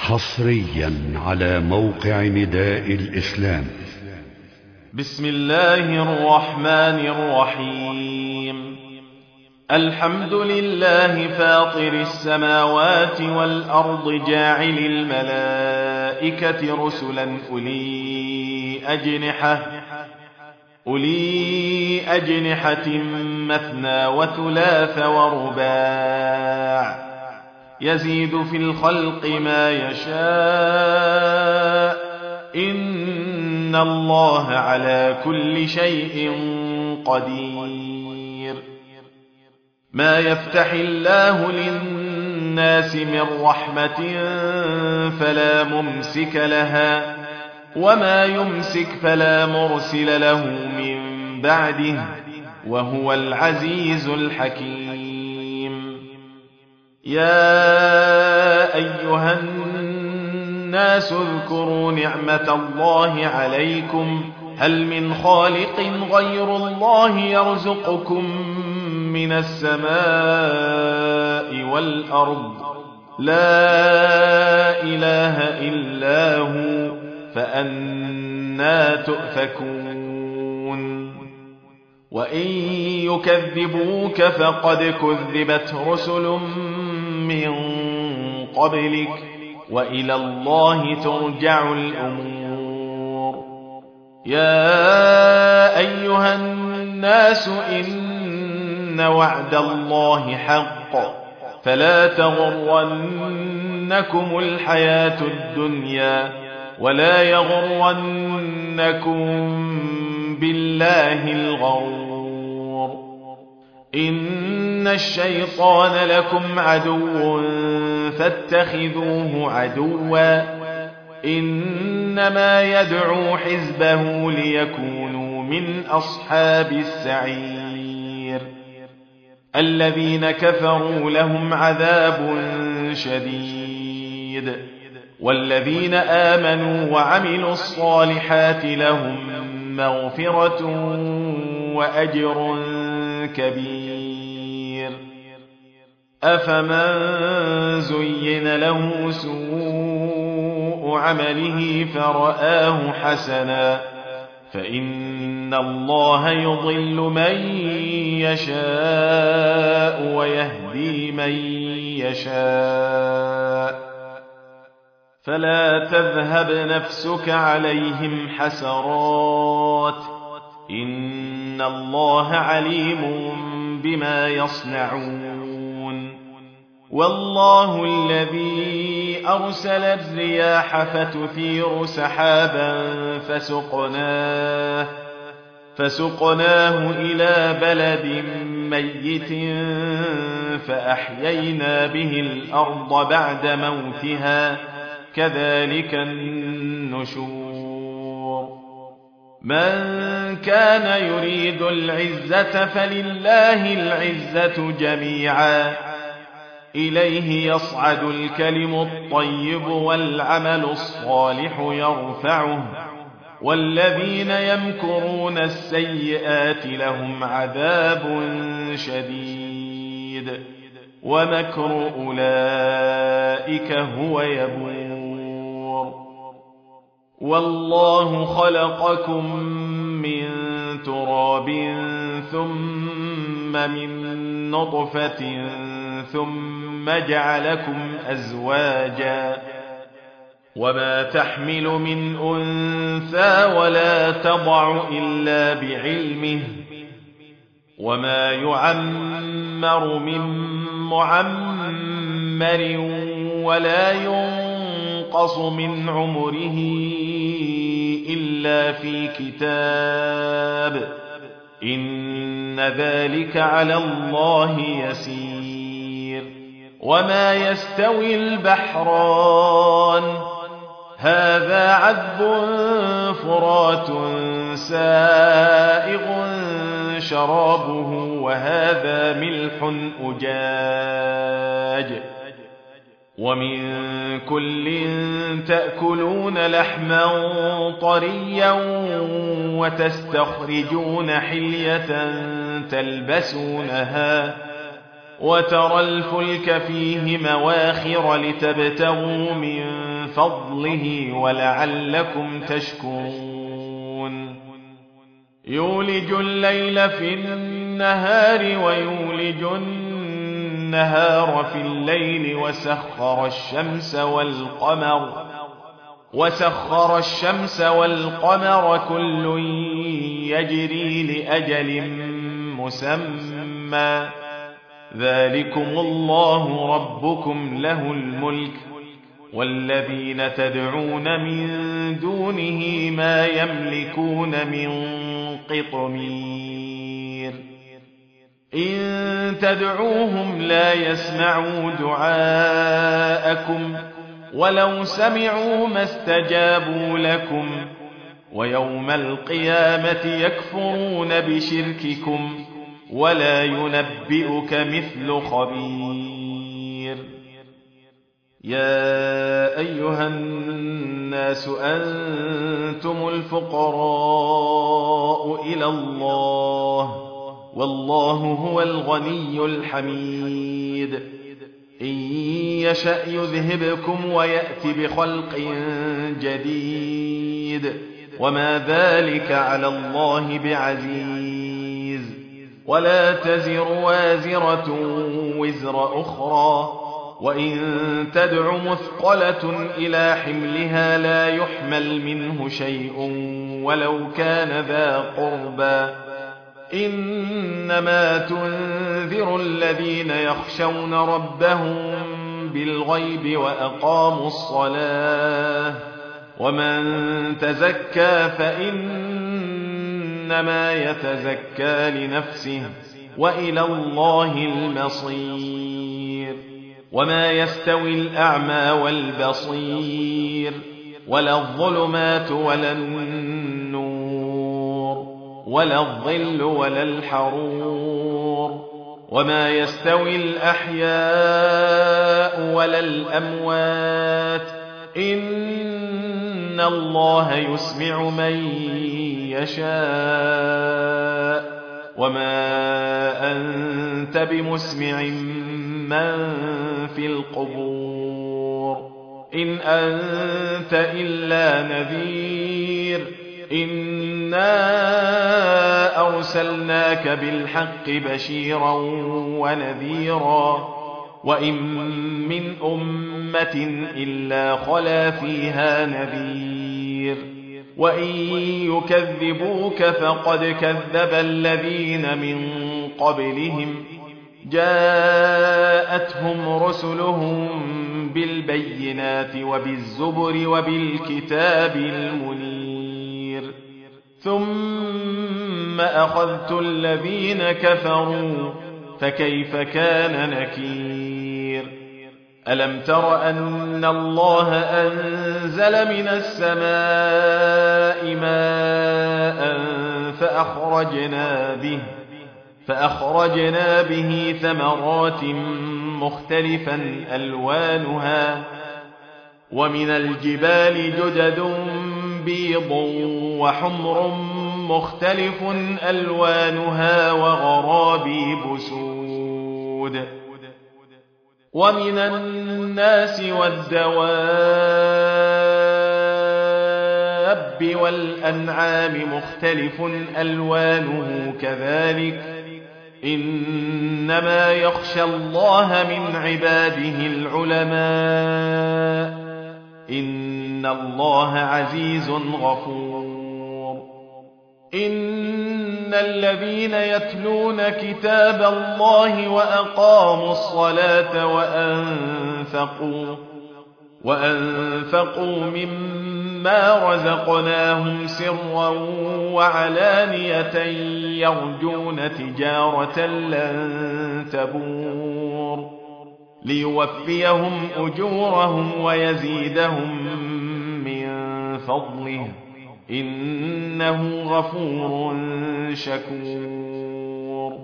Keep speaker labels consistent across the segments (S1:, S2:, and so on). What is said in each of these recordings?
S1: حصريا على موقع نداء الإسلام.
S2: بسم الله الرحمن الرحيم. الحمد لله فاطر السماوات والأرض جاعل الملائكة رسلا أولي أجنحة مثنى وثلاث ورباع يزيد في الخلق ما يشاء إن الله على كل شيء قدير. ما يفتح الله للناس من رحمة فلا ممسك لها وما يمسك فلا مرسل له من بعده وهو العزيز الحكيم. يا أيها الناس اذكروا نعمة الله عليكم هل من خالق غير الله يرزقكم من السماء والأرض لا إله إلا هو فأنى تؤفكون. وإن يكذبوك فقد كذبت رسل من قبلك وإلى الله ترجع الأمور. يا أيها الناس إن وعد الله حق فلا تغرنكم الحياة الدنيا ولا يغرنكم بالله الغرور. إن الشيطان لكم عدو فاتخذوه عدوا إنما يدعو حزبه ليكونوا من أصحاب السعير. الذين كفروا لهم عذاب شديد والذين آمنوا وعملوا الصالحات لهم مغفرة وأجر كبير. أفمن زين له سوء عمله فرآه حسنا فإن الله يضل من يشاء ويهدي من يشاء فلا تذهب نفسك عليهم حسرات إن الله عليم بما يصنعون. والله الذي أرسل الرياح فتثير سحابا فسقناه إلى بلد ميت فأحيينا به الأرض بعد موتها كذلك النشور. من كان يريد العزة فلله العزة جميعا إليه يصعد الكلم الطيب والعمل الصالح يرفعه والذين يمكرون السيئات لهم عذاب شديد ومكر أولئك هو يبور. والله خلقكم من تراب ثم من نطفة ثم جعلكم أزواجا وما تحمل من أنثى ولا تضع إلا بعلمه وما يعمر من معمر ولا ينقص من عمره إلا في كتاب إن ذلك على الله يسير. وما يستوي البحران هذا عذب فرات سائغ شرابه وهذا ملح أجاج ومن كل تأكلون لحما طريا وتستخرجون حلية تلبسونها وترى الفلك فيه مواخر لتبتغوا من فضله ولعلكم تشكرون يولج الليل في النهار ويولج النهار في الليل وسخر الشمس والقمر كل يجري لأجل مسمى ذلكم الله ربكم له الملك والذين تدعون من دونه ما يملكون من قطمير إن تدعوهم لا يسمعوا دعاءكم ولو سمعوا ما استجابوا لكم ويوم القيامة يكفرون بشرككم ولا ينبئك مثل خبير يا أيها الناس أنتم الفقراء إلى الله والله هو الغني الحميد إن يشأ يذهبكم ويأت بخلق جديد وما ذلك على الله بعزيز ولا تزر وازرة وزر أخرى وإن تدع مثقلة إلى حملها لا يحمل منه شيء ولو كان ذا قربى إنما تنذر الذين يخشون ربهم بالغيب وأقاموا الصلاة ومن تزكى فإنما يتزكى لنفسه وإلى الله المصير وما يستوي الأعمى والبصير ولا الظلمات ولا النور ولا الظل ولا الحرور وما يستوي الأحياء ولا الأموات إن الله يسمع من يشاء وما أنت بمسمع من في القبور إن أنت إلا نذير إنا أرسلناك بالحق بشيرا ونذيرا وإن من أمة إلا خلا فيها نذير وإن يكذبوك فقد كذب الذين من قبلهم جاءتهم رسلهم بالبينات وبالزبر وبالكتاب المنير ثم أخذت الذين كفروا فكيف كان نكير ألم تر أن الله أنزل من السماء ماء فأخرجنا به ثمرات مختلفا ألوانها ومن الجبال جدد بيض وحمر مختلف ألوانها وغرابيب سود ومن الناس والدواب والأنعام مختلف ألوانه كذلك إنما يخشى الله من عباده العلماء إن الله عزيز غفور إن الذين يتلون كتاب الله وأقاموا الصلاة وأنفقوا مما رزقناهم سرا وعلانية يرجون تجارة لن تبور ليوفيهم أجورهم ويزيدهم من فضله إنه غفور شكور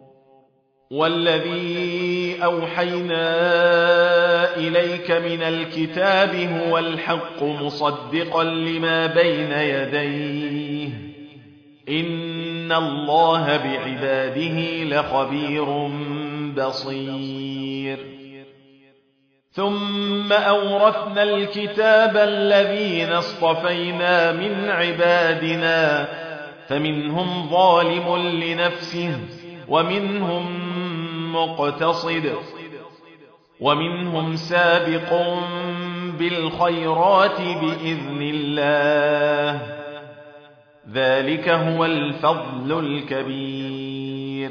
S2: والذي أوحينا إليك من الكتاب هو الحق مصدقا لما بين يديه إن الله بعباده لخبير بصير ثم أورثنا الكتاب الذين اصطفينا من عبادنا فمنهم ظالم لنفسه ومنهم مقتصد ومنهم سابق بالخيرات بإذن الله ذلك هو الفضل الكبير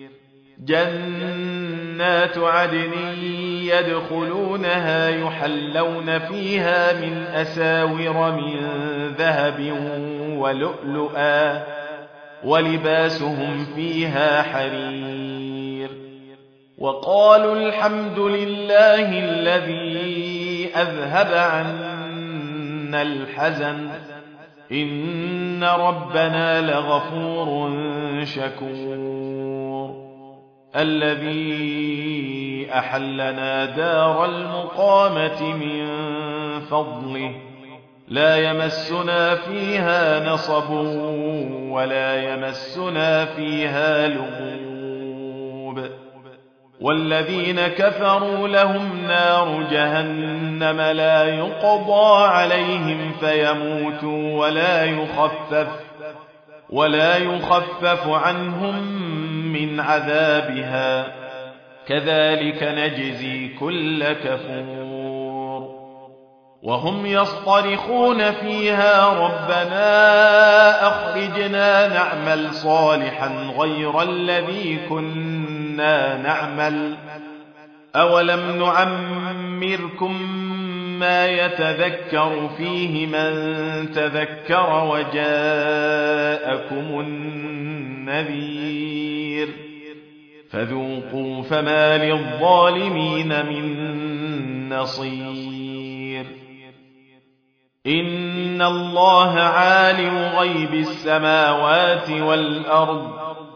S2: جنات عدن يدخلونها يحلون فيها من أساور من ذهب ولؤلؤا ولباسهم فيها حرير وقالوا الحمد لله الذي أذهب عنا الحزن إن ربنا لغفور شكور الذي أحلنا دار المقامة من فضله لا يمسنا فيها نصب ولا يمسنا فيها لغوب والذين كفروا لهم نار جهنم لا يقضى عليهم فيموتوا ولا يخفف عنهم من عذابها كذلك نجزي كل كفور وهم يصطرخون فيها ربنا أخرجنا نعمل صالحا غير الذي كنا نعمل أولم نعمركم ما يتذكر فيه من تذكر وجاءكم النذير فذوقوا فما للظالمين من نصير إن الله عالم غيب السماوات والأرض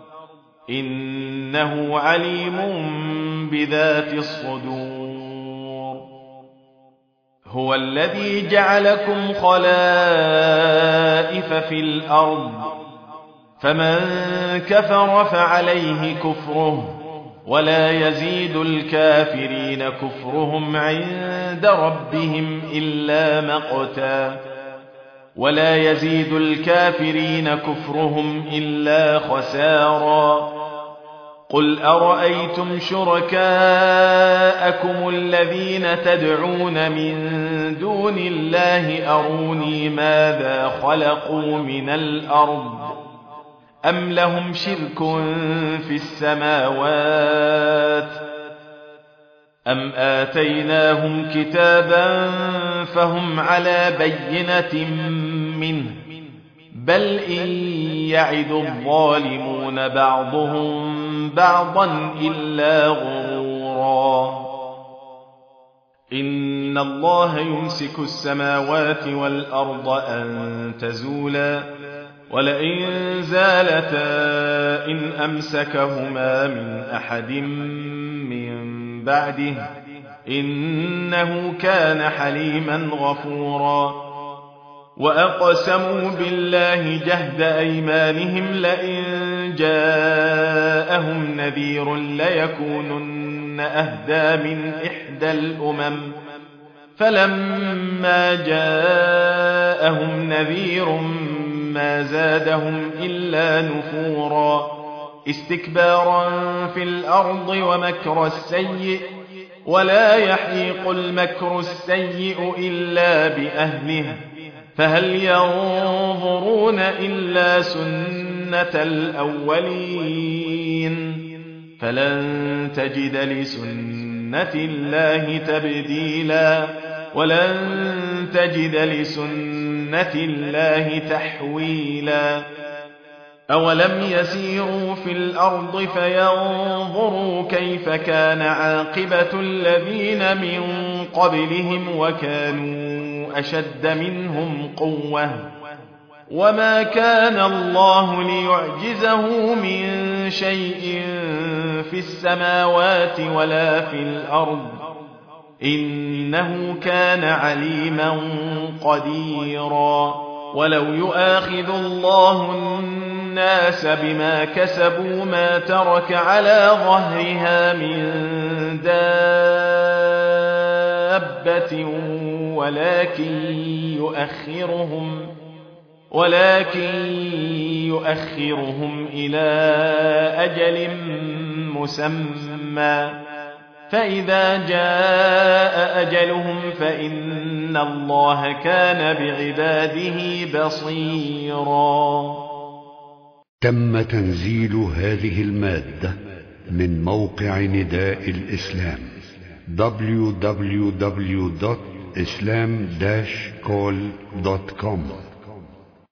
S2: إنه عليم بذات الصدور هو الذي جعلكم خلائف في الأرض فمن كفر فعليه كفره ولا يزيد الكافرين كفرهم عند ربهم إلا مقتا ولا يزيد الكافرين كفرهم إلا خسارا قل أرأيتم شركاءكم الذين تدعون من دون الله أروني ماذا خلقوا من الأرض أم لهم شرك في السماوات أم آتيناهم كتابا فهم على بينة منه بل إن يعد الظالمون بعضهم بعضا إلا غرورا إن الله يمسك السماوات والأرض أن تزولا ولئن زالتا إن أمسكهما من أحد من بعده إنه كان حليما غفورا وأقسموا بالله جهد أيمانهم لئن جاءهم نذير ليكونن أهدى من إحدى الأمم فلما جاءهم نذير ما زادهم إلا نفورا استكبارا في الأرض ومكر السيء ولا يحيق المكر السيء إلا بأهله فهل ينظرون إلا سنة الأولين فلن تجد لسنة الله تبديلا ولن تجد لسنة الله تحويلا أولم يسيروا في الأرض فينظروا كيف كان عاقبة الذين من قبلهم وكانوا أشد منهم قوة وما كان الله ليعجزه من شيء في السماوات ولا في الأرض إنه كان عليما قديرا ولو يؤاخذ الله الناس بما كسبوا ما ترك على ظهرها من دابة ولكن يؤخرهم إلى أجل مسمى فإذا جاء أجلهم فإن الله كان بعباده بصيرا.
S1: تم تنزيل هذه المادة من موقع نداء الإسلام www.islam-call.com